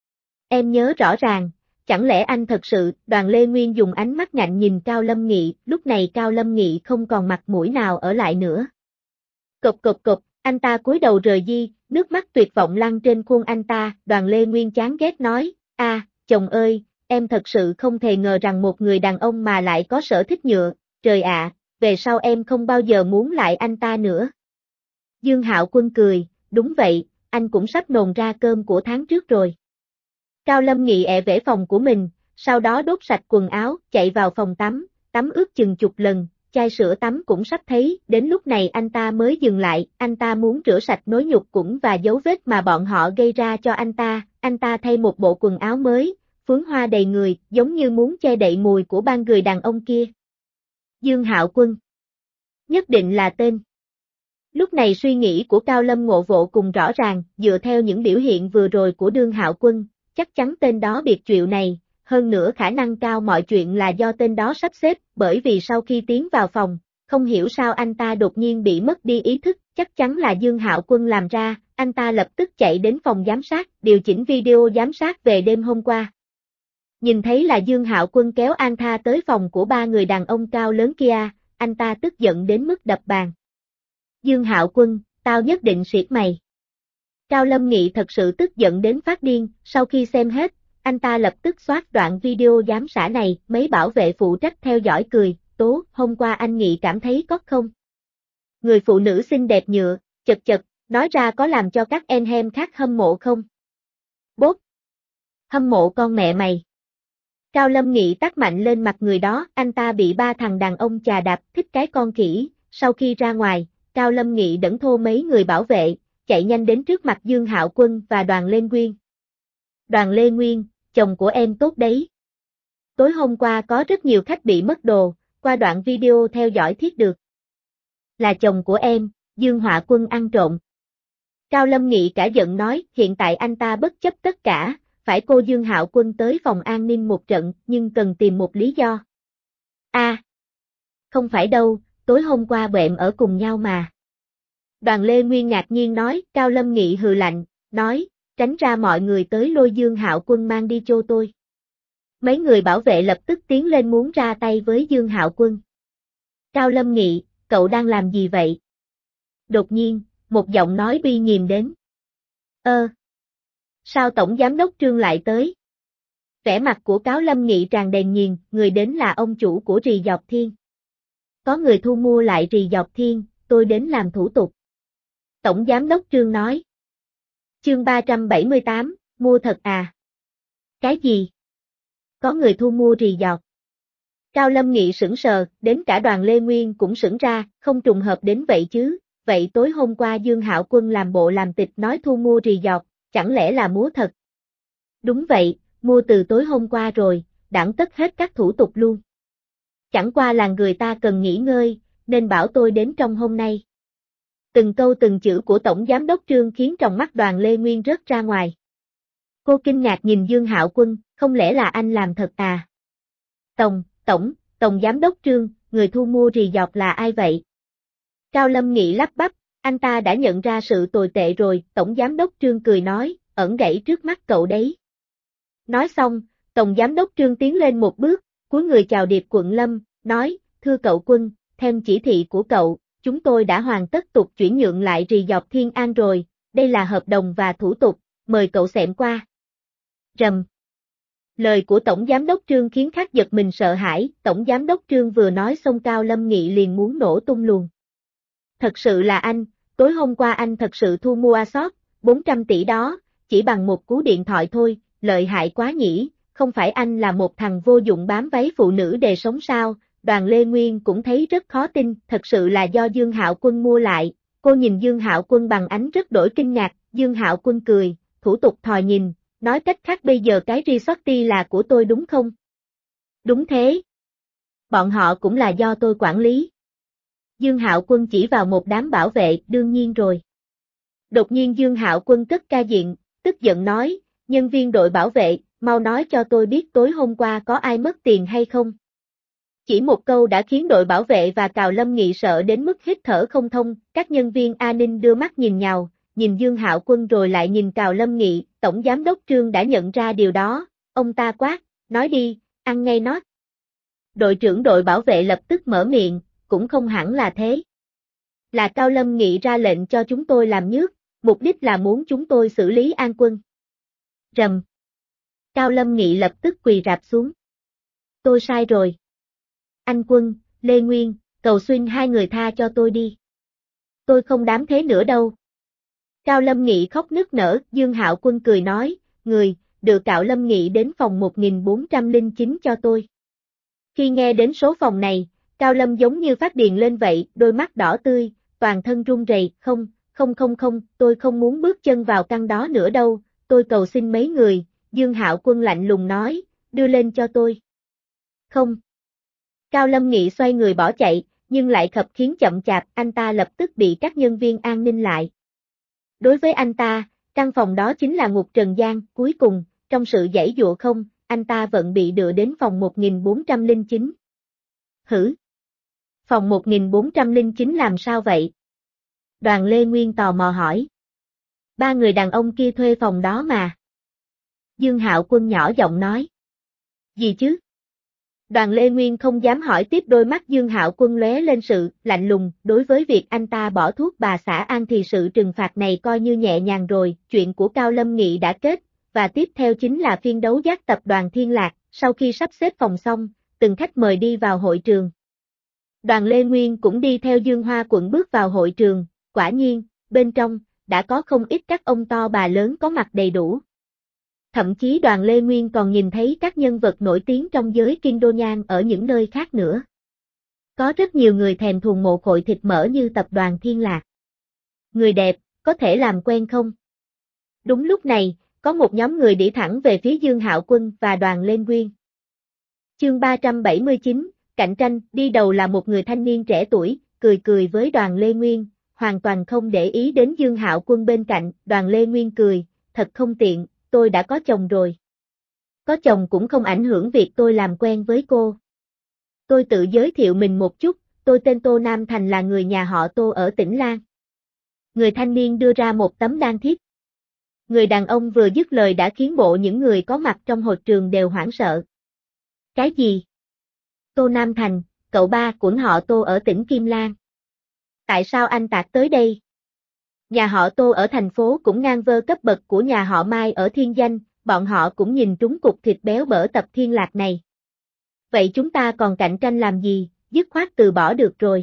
Em nhớ rõ ràng, chẳng lẽ anh thật sự, Đoàn Lê Nguyên dùng ánh mắt ngạnh nhìn Cao Lâm Nghị, lúc này Cao Lâm Nghị không còn mặt mũi nào ở lại nữa. Cộc cộc cộc, anh ta cúi đầu rời đi, nước mắt tuyệt vọng lăn trên khuôn anh ta, Đoàn Lê Nguyên chán ghét nói, chồng ơi, em thật sự không thể ngờ rằng một người đàn ông mà lại có sở thích nhựa, trời ạ, về sau em không bao giờ muốn lại anh ta nữa. Dương Hạo Quân cười, đúng vậy, anh cũng sắp nôn ra cơm của tháng trước rồi. Cao Lâm Nghị về phòng của mình, sau đó đốt sạch quần áo, chạy vào phòng tắm, tắm ướt chừng chục lần, chai sữa tắm cũng sắp thấy, đến lúc này anh ta mới dừng lại, anh ta muốn rửa sạch nỗi nhục cũng và dấu vết mà bọn họ gây ra cho anh ta thay một bộ quần áo mới, phướng hoa đầy người, giống như muốn che đậy mùi của ba người đàn ông kia. Dương Hạo Quân. Nhất định là tên. Lúc này suy nghĩ của Cao Lâm Ngộ vô cùng rõ ràng, dựa theo những biểu hiện vừa rồi của Dương Hạo Quân, chắc chắn tên đó biệt triệu này, hơn nữa khả năng cao mọi chuyện là do tên đó sắp xếp, bởi vì sau khi tiến vào phòng, không hiểu sao anh ta đột nhiên bị mất đi ý thức, chắc chắn là Dương Hạo Quân làm ra, anh ta lập tức chạy đến phòng giám sát, điều chỉnh video giám sát về đêm hôm qua. Nhìn thấy là Dương Hạo Quân kéo An Tha tới phòng của ba người đàn ông cao lớn kia, anh ta tức giận đến mức đập bàn. Dương Hạo Quân, tao nhất định siết mày. Cao Lâm Nghị thật sự tức giận đến phát điên, sau khi xem hết, anh ta lập tức soát đoạn video giám sát này, mấy bảo vệ phụ trách theo dõi cười, tố, hôm qua anh Nghị cảm thấy có không? Người phụ nữ xinh đẹp nhựa, chật chật, nói ra có làm cho các anh em khác hâm mộ không? Bốp! Hâm mộ con mẹ mày! Cao Lâm Nghị tát mạnh lên mặt người đó, anh ta bị ba thằng đàn ông chà đạp, thích cái con khỉ, sau khi ra ngoài, Cao Lâm Nghị đẫn thô mấy người bảo vệ, chạy nhanh đến trước mặt Dương Hạo Quân và Đoàn Lê Nguyên. Đoàn Lê Nguyên, chồng của em tốt đấy. Tối hôm qua có rất nhiều khách bị mất đồ, qua đoạn video theo dõi thiết được. Là chồng của em, Dương Hạo Quân ăn trộm. Cao Lâm Nghị cả giận nói, hiện tại anh ta bất chấp tất cả, phải cô Dương Hạo Quân tới phòng an ninh một trận, nhưng cần tìm một lý do. Không phải đâu, tối hôm qua bọn em ở cùng nhau mà. Đoàn Lê Nguyên ngạc nhiên nói, Cao Lâm Nghị hừ lạnh, nói, tránh ra mọi người tới lôi Dương Hạo Quân mang đi cho tôi. Mấy người bảo vệ lập tức tiến lên muốn ra tay với Dương Hạo Quân. Cao Lâm Nghị, cậu đang làm gì vậy? Đột nhiên, một giọng nói bi nghìm đến. Sao Tổng Giám đốc Trương lại tới? Vẻ mặt của Cao Lâm Nghị tràn đầy nghiền, người đến là ông chủ của Rì Dọc Thiên. Có người thu mua lại Rì Dọc Thiên, tôi đến làm thủ tục. Tổng Giám đốc Trương nói. Chương 378, mua thật à? Cái gì? Có người thu mua Rì Dọc. Cao Lâm Nghị sững sờ, đến cả Đoàn Lê Nguyên cũng sững ra, không trùng hợp đến vậy chứ, vậy tối hôm qua Dương Hạo Quân làm bộ làm tịch nói thu mua Rì Dọc, chẳng lẽ là mua thật? Đúng vậy, mua từ tối hôm qua rồi, đẳng tất hết các thủ tục luôn. Chẳng qua là người ta cần nghỉ ngơi, nên bảo tôi đến trong hôm nay. Từng câu từng chữ của Tổng Giám đốc Trương khiến trong mắt Đoàn Lê Nguyên rớt ra ngoài. Cô kinh ngạc nhìn Dương Hạo Quân, không lẽ là anh làm thật à? Tổng Giám đốc Trương, người thu mua Rì Dọc là ai vậy? Cao Lâm Nghị lắp bắp, anh ta đã nhận ra sự tồi tệ rồi, Tổng Giám đốc Trương cười nói, ẩn gãy trước mắt cậu đấy. Nói xong, Tổng Giám đốc Trương tiến lên một bước, cúi người chào Điệp Quận Lâm, nói, thưa cậu Quân, theo chỉ thị của cậu, chúng tôi đã hoàn tất tục chuyển nhượng lại Rì Dọc Thiên An rồi, đây là hợp đồng và thủ tục, mời cậu xem qua. Rầm. Lời của Tổng Giám đốc Trương khiến khách giật mình sợ hãi, Tổng Giám đốc Trương vừa nói xong Cao Lâm Nghị liền muốn nổ tung luồng. Thật sự là anh, tối hôm qua anh thật sự thu mua Asot, 400 tỷ đó, chỉ bằng một cú điện thoại thôi, lợi hại quá nhỉ, không phải anh là một thằng vô dụng bám váy phụ nữ để sống sao? Đoàn Lê Nguyên cũng thấy rất khó tin, thật sự là do Dương Hạo Quân mua lại, Cô nhìn Dương Hạo Quân bằng ánh rất đổi kinh ngạc, Dương Hạo Quân cười, thủ tục thò nhìn, nói cách khác bây giờ cái resort là của tôi đúng không? Đúng thế. Bọn họ cũng là do tôi quản lý. Dương Hạo Quân chỉ vào một đám bảo vệ, đương nhiên rồi. Đột nhiên Dương Hạo Quân cất ca diện, tức giận nói, nhân viên đội bảo vệ, mau nói cho tôi biết tối hôm qua có ai mất tiền hay không. Chỉ một câu đã khiến đội bảo vệ và Cào Lâm Nghị sợ đến mức hít thở không thông, các nhân viên an ninh đưa mắt nhìn nhau, nhìn Dương Hạo Quân rồi lại nhìn Cào Lâm Nghị, Tổng Giám đốc Trương đã nhận ra điều đó, ông ta quát, nói đi, ăn ngay nói. Đội trưởng đội bảo vệ lập tức mở miệng, cũng không hẳn là thế. Là Cao Lâm Nghị ra lệnh cho chúng tôi làm nhước, mục đích là muốn chúng tôi xử lý An Quân. Rầm. Cao Lâm Nghị lập tức quỳ rạp xuống. Tôi sai rồi. Anh Quân, Lê Nguyên, cầu xin hai người tha cho tôi đi. Tôi không dám thế nữa đâu. Cao Lâm Nghị khóc nức nở, Dương Hạo Quân cười nói, đưa Cao Lâm Nghị đến phòng 1409 cho tôi. Khi nghe đến số phòng này, Cao Lâm giống như phát điên lên vậy, đôi mắt đỏ tươi, toàn thân run rẩy, không, tôi không muốn bước chân vào căn đó nữa đâu, tôi cầu xin mấy người, Dương Hạo Quân lạnh lùng nói, đưa lên cho tôi. Không. Cao Lâm Nghị xoay người bỏ chạy, nhưng lại khập khiến chậm chạp, anh ta lập tức bị các nhân viên an ninh lại. Đối với anh ta, căn phòng đó chính là ngục trần gian, cuối cùng, trong sự giãy giụa không, anh ta vẫn bị đưa đến phòng 1409. Hử? Phòng 1409 làm sao vậy? Đoàn Lê Nguyên tò mò hỏi. Ba người đàn ông kia thuê phòng đó mà. Dương Hạo Quân nhỏ giọng nói. Gì chứ? Đoàn Lê Nguyên không dám hỏi tiếp, đôi mắt Dương Hạo Quân lóe lên sự lạnh lùng, đối với việc anh ta bỏ thuốc bà xã An thì sự trừng phạt này coi như nhẹ nhàng rồi, chuyện của Cao Lâm Nghị đã kết, và tiếp theo chính là phiên đấu giá tập đoàn Thiên Lạc, sau khi sắp xếp phòng xong, từng khách mời đi vào hội trường. Đoàn Lê Nguyên cũng đi theo Dương Hoa Quận bước vào hội trường, quả nhiên, bên trong, đã có không ít các ông to bà lớn có mặt đầy đủ. Thậm chí Đoàn Lê Nguyên còn nhìn thấy các nhân vật nổi tiếng trong giới kinh đô nhang ở những nơi khác nữa. Có rất nhiều người thèm thuồng mộ cội thịt mỡ như tập đoàn Thiên Lạc. Người đẹp, có thể làm quen không? Đúng lúc này, có một nhóm người đi thẳng về phía Dương Hạo Quân và Đoàn Lê Nguyên. Chương 379, cạnh tranh, đi đầu là một người thanh niên trẻ tuổi, cười với Đoàn Lê Nguyên, hoàn toàn không để ý đến Dương Hạo Quân bên cạnh, Đoàn Lê Nguyên cười, thật không tiện, tôi đã có chồng rồi. Có chồng cũng không ảnh hưởng việc tôi làm quen với cô. Tôi tự giới thiệu mình một chút, tôi tên Tô Nam Thành là người nhà họ Tô ở tỉnh Lan. Người thanh niên đưa ra một tấm đan thiếp. Người đàn ông vừa dứt lời đã khiến bộ những người có mặt trong hội trường đều hoảng sợ. Cái gì? Tô Nam Thành, cậu ba của họ Tô ở tỉnh Kim Lan. Tại sao anh tạt tới đây? Nhà họ Tô ở thành phố cũng ngang vơ cấp bậc của nhà họ Mai ở Thiên Danh, bọn họ cũng nhìn trúng cục thịt béo bở tập Thiên Lạc này. Vậy chúng ta còn cạnh tranh làm gì, dứt khoát từ bỏ được rồi.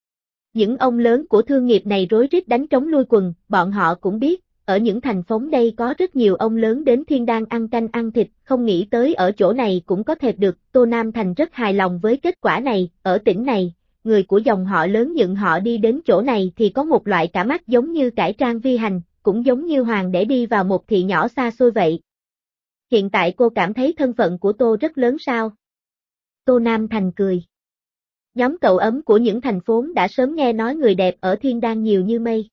Những ông lớn của thương nghiệp này rối rít đánh trống lui quần, bọn họ cũng biết, ở những thành phố đây có rất nhiều ông lớn đến Thiên Đan ăn canh ăn thịt, không nghĩ tới ở chỗ này cũng có thịt được, Tô Nam Thành rất hài lòng với kết quả này, ở tỉnh này. Người của dòng họ lớn nhận họ đi đến chỗ này thì có một loại cả mắt giống như cải trang vi hành, cũng giống như hoàng để đi vào một thị nhỏ xa xôi vậy. Hiện tại cô cảm thấy thân phận của Tô rất lớn sao? Tô Nam Thành cười. Nhóm cậu ấm của những thành phố đã sớm nghe nói người đẹp ở Thiên Đan nhiều như mây.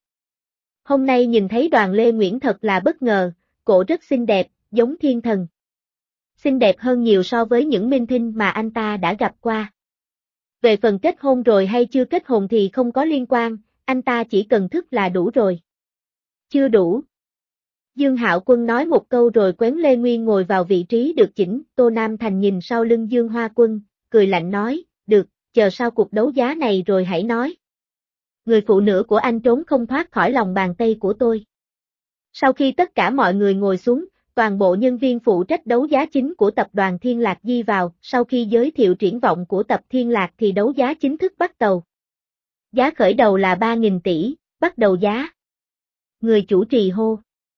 Hôm nay nhìn thấy Đoàn Lê Nguyễn thật là bất ngờ, cô rất xinh đẹp, giống thiên thần. Xinh đẹp hơn nhiều so với những minh tinh mà anh ta đã gặp qua. Về phần kết hôn rồi hay chưa kết hôn thì không có liên quan, anh ta chỉ cần thức là đủ rồi. Chưa đủ. Dương Hạo Quân nói một câu rồi quén Lê Nguyên ngồi vào vị trí được chỉnh, Tô Nam Thành nhìn sau lưng Dương Hoa Quân, cười lạnh nói, được, chờ sau cuộc đấu giá này rồi hãy nói. Người phụ nữ của anh trốn không thoát khỏi lòng bàn tay của tôi. Sau khi tất cả mọi người ngồi xuống, toàn bộ nhân viên phụ trách đấu giá chính của tập đoàn Thiên Lạc di vào, sau khi giới thiệu triển vọng của tập Thiên Lạc thì đấu giá chính thức bắt đầu. Giá khởi đầu là 3.000 tỷ, bắt đầu giá. Người chủ trì hô.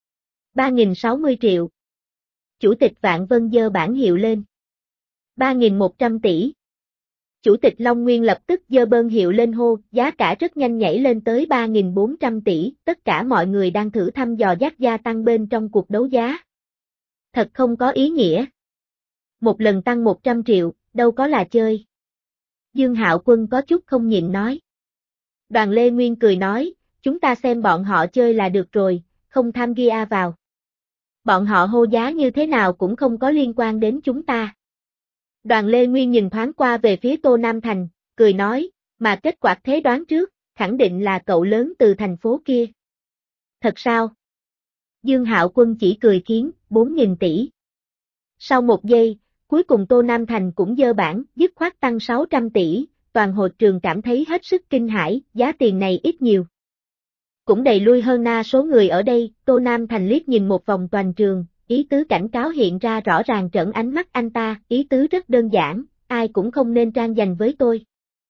3.060 triệu. Chủ tịch Vạn Vân giơ bảng hiệu lên. 3.100 tỷ. Chủ tịch Long Nguyên lập tức giơ bơn hiệu lên hô, giá cả rất nhanh nhảy lên tới 3.400 tỷ, tất cả mọi người đang thử thăm dò giác gia tăng bên trong cuộc đấu giá. Thật không có ý nghĩa. Một lần tăng 100 triệu, đâu có là chơi. Dương Hạo Quân có chút không nhịn nói. Đoàn Lê Nguyên cười nói, chúng ta xem bọn họ chơi là được rồi, không tham gia vào. Bọn họ hô giá như thế nào cũng không có liên quan đến chúng ta. Đoàn Lê Nguyên nhìn thoáng qua về phía Tô Nam Thành, cười nói, mà kết quả thế đoán trước, khẳng định là cậu lớn từ thành phố kia. Thật sao? Dương Hạo Quân chỉ cười khiến, 4.000 tỷ. Sau một giây, cuối cùng Tô Nam Thành cũng dơ bảng, dứt khoát tăng 600 tỷ, toàn hội trường cảm thấy hết sức kinh hãi, giá tiền này ít nhiều. Cũng đầy lui hơn na số người ở đây, Tô Nam Thành liếc nhìn một vòng toàn trường, ý tứ cảnh cáo hiện ra rõ ràng trợn ánh mắt anh ta, ý tứ rất đơn giản, ai cũng không nên trang giành với tôi.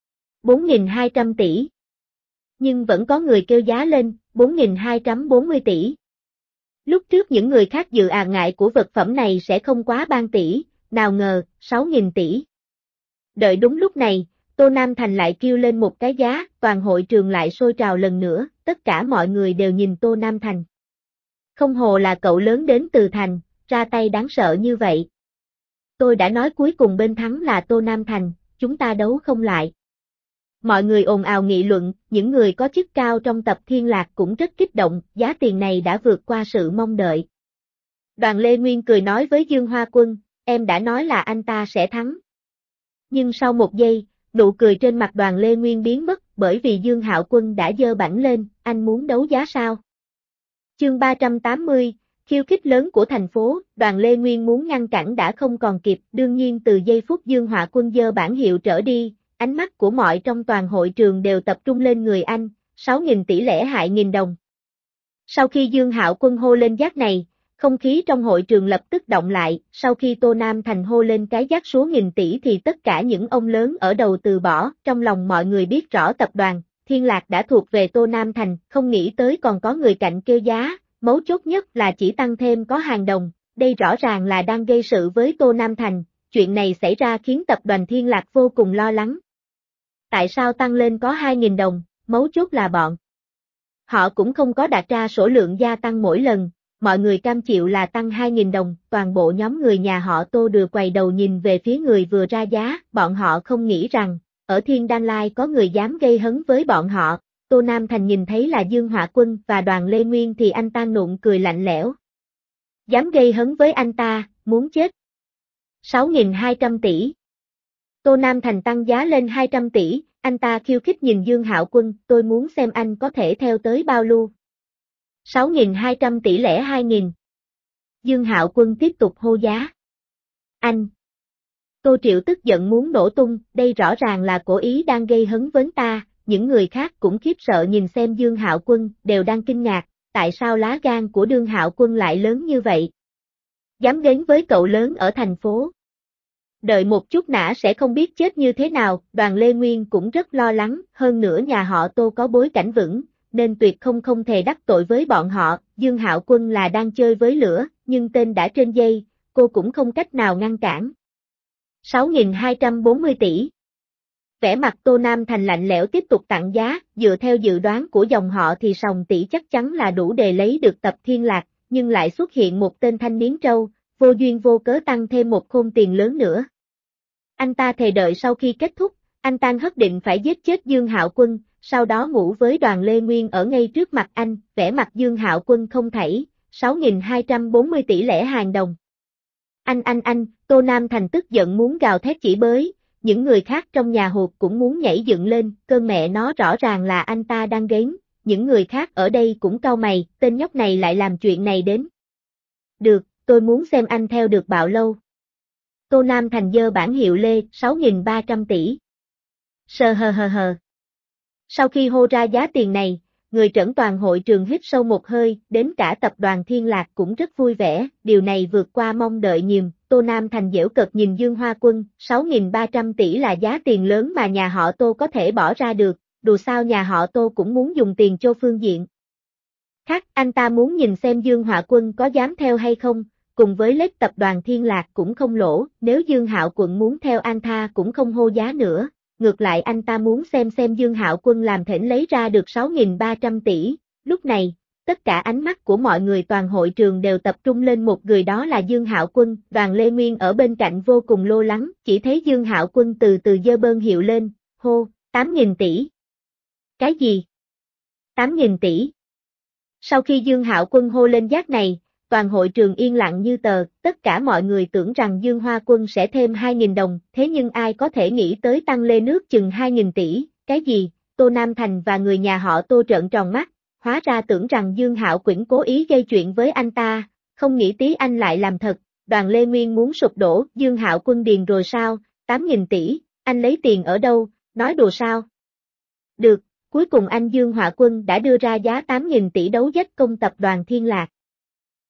4.200 tỷ. Nhưng vẫn có người kêu giá lên, 4.240 tỷ. Lúc trước những người khác dự ngại của vật phẩm này sẽ không quá 3 tỷ, nào ngờ, 6.000 tỷ. Đợi đúng lúc này, Tô Nam Thành lại kêu lên một cái giá, toàn hội trường lại sôi trào lần nữa, tất cả mọi người đều nhìn Tô Nam Thành. Không hồ là cậu lớn đến từ thành, ra tay đáng sợ như vậy. Tôi đã nói cuối cùng bên thắng là Tô Nam Thành, chúng ta đấu không lại. Mọi người ồn ào nghị luận, những người có chức cao trong tập Thiên Lạc cũng rất kích động, giá tiền này đã vượt qua sự mong đợi. Đoàn Lê Nguyên cười nói với Dương Hoa Quân, em đã nói là anh ta sẽ thắng. Nhưng sau một giây, nụ cười trên mặt Đoàn Lê Nguyên biến mất, bởi vì Dương Hạo Quân đã giơ bảng lên, anh muốn đấu giá sao? Chương 380, khiêu khích lớn của thành phố, Đoàn Lê Nguyên muốn ngăn cản đã không còn kịp, đương nhiên từ giây phút Dương Hạo Quân giơ bảng hiệu trở đi, ánh mắt của mọi trong toàn hội trường đều tập trung lên người anh, 6.000 tỷ lẻ hại nghìn đồng. Sau khi Dương Hạo Quân hô lên giá này, không khí trong hội trường lập tức động lại, sau khi Tô Nam Thành hô lên cái giá số nghìn tỷ thì tất cả những ông lớn ở đầu từ bỏ, trong lòng mọi người biết rõ tập đoàn Thiên Lạc đã thuộc về Tô Nam Thành, không nghĩ tới còn có người cạnh kêu giá, mấu chốt nhất là chỉ tăng thêm có hàng đồng, đây rõ ràng là đang gây sự với Tô Nam Thành, chuyện này xảy ra khiến tập đoàn Thiên Lạc vô cùng lo lắng. Tại sao tăng lên có 2.000 đồng, mấu chốt là bọn họ cũng không có đặt ra số lượng gia tăng mỗi lần, mọi người cam chịu là tăng 2.000 đồng, toàn bộ nhóm người nhà họ Tô đều quay đầu nhìn về phía người vừa ra giá, bọn họ không nghĩ rằng, ở Thiên Đan Lai có người dám gây hấn với bọn họ, Tô Nam Thành nhìn thấy là Dương Hỏa Quân và Đoàn Lê Nguyên thì anh ta nụn cười lạnh lẽo. Dám gây hấn với anh ta, muốn chết. 6.200 tỷ. Tô Nam Thành tăng giá lên 200 tỷ, anh ta khiêu khích nhìn Dương Hạo Quân, tôi muốn xem anh có thể theo tới bao lưu. 6.200 tỷ lẻ 2.000. Dương Hạo Quân tiếp tục hô giá. Anh. Tô Triệu tức giận muốn nổ tung, đây rõ ràng là cố ý đang gây hấn với ta, những người khác cũng khiếp sợ nhìn xem Dương Hạo Quân, đều đang kinh ngạc, tại sao lá gan của Dương Hạo Quân lại lớn như vậy? Dám đến với cậu lớn ở thành phố. Đợi một chút nã sẽ không biết chết như thế nào, Đoàn Lê Nguyên cũng rất lo lắng, hơn nữa nhà họ Tô có bối cảnh vững, nên tuyệt không thể đắc tội với bọn họ, Dương Hạo Quân là đang chơi với lửa, nhưng tên đã trên dây, cô cũng không cách nào ngăn cản. 6.240 tỷ. Vẻ mặt Tô Nam Thành lạnh lẽo tiếp tục tặng giá, dựa theo dự đoán của dòng họ thì sòng tỷ chắc chắn là đủ để lấy được tập Thiên Lạc, nhưng lại xuất hiện một tên thanh niên trâu, vô duyên vô cớ tăng thêm một khôn tiền lớn nữa. Anh ta thề đợi sau khi kết thúc, anh ta nhất định phải giết chết Dương Hạo Quân, sau đó ngủ với Đoàn Lê Nguyên ở ngay trước mặt anh, vẻ mặt Dương Hạo Quân không thảy, 6.240 tỷ lẻ hàng đồng. Anh, Tô Nam Thành tức giận muốn gào thét chỉ bới, những người khác trong nhà hụt cũng muốn nhảy dựng lên, cơn mẹ nó rõ ràng là anh ta đang gến, những người khác ở đây cũng cau mày, tên nhóc này lại làm chuyện này đến. Được, tôi muốn xem anh theo được bao lâu. Tô Nam Thành giơ bản hiệu lê, 6.300 tỷ. Hờ. Sau khi hô ra giá tiền này, người trẫn toàn hội trường hít sâu một hơi, đến cả tập đoàn Thiên Lạc cũng rất vui vẻ, điều này vượt qua mong đợi nhiều. Tô Nam Thành giễu cợt nhìn Dương Hoa Quân, 6.300 tỷ là giá tiền lớn mà nhà họ Tô có thể bỏ ra được, dù sao nhà họ Tô cũng muốn dùng tiền cho phương diện khác, anh ta muốn nhìn xem Dương Hoa Quân có dám theo hay không, cùng với lết tập đoàn Thiên Lạc cũng không lỗ, nếu Dương Hạo Quân muốn theo anh ta cũng không hô giá nữa, ngược lại anh ta muốn xem Dương Hạo Quân làm thểnh lấy ra được 6.300 tỷ, lúc này, tất cả ánh mắt của mọi người toàn hội trường đều tập trung lên một người đó là Dương Hạo Quân, Đoàn Lê Nguyên ở bên cạnh vô cùng lo lắng, chỉ thấy Dương Hạo Quân từ từ giơ bơn hiệu lên, hô, 8.000 tỷ. Cái gì? 8.000 tỷ. Sau khi Dương Hạo Quân hô lên giác này, toàn hội trường yên lặng như tờ, tất cả mọi người tưởng rằng Dương Hoa Quân sẽ thêm 2.000 đồng, thế nhưng ai có thể nghĩ tới tăng lên nước chừng 2.000 tỷ, cái gì? Tô Nam Thành và người nhà họ Tô trợn tròn mắt, hóa ra tưởng rằng Dương Hạo Quỳnh cố ý gây chuyện với anh ta, không nghĩ tí anh lại làm thật, Đoàn Lê Nguyên muốn sụp đổ, Dương Hạo Quân điền rồi sao, 8.000 tỷ, anh lấy tiền ở đâu, nói đùa sao? Được, cuối cùng anh Dương Hạo Quân đã đưa ra giá 8.000 tỷ đấu dách công tập đoàn Thiên Lạc.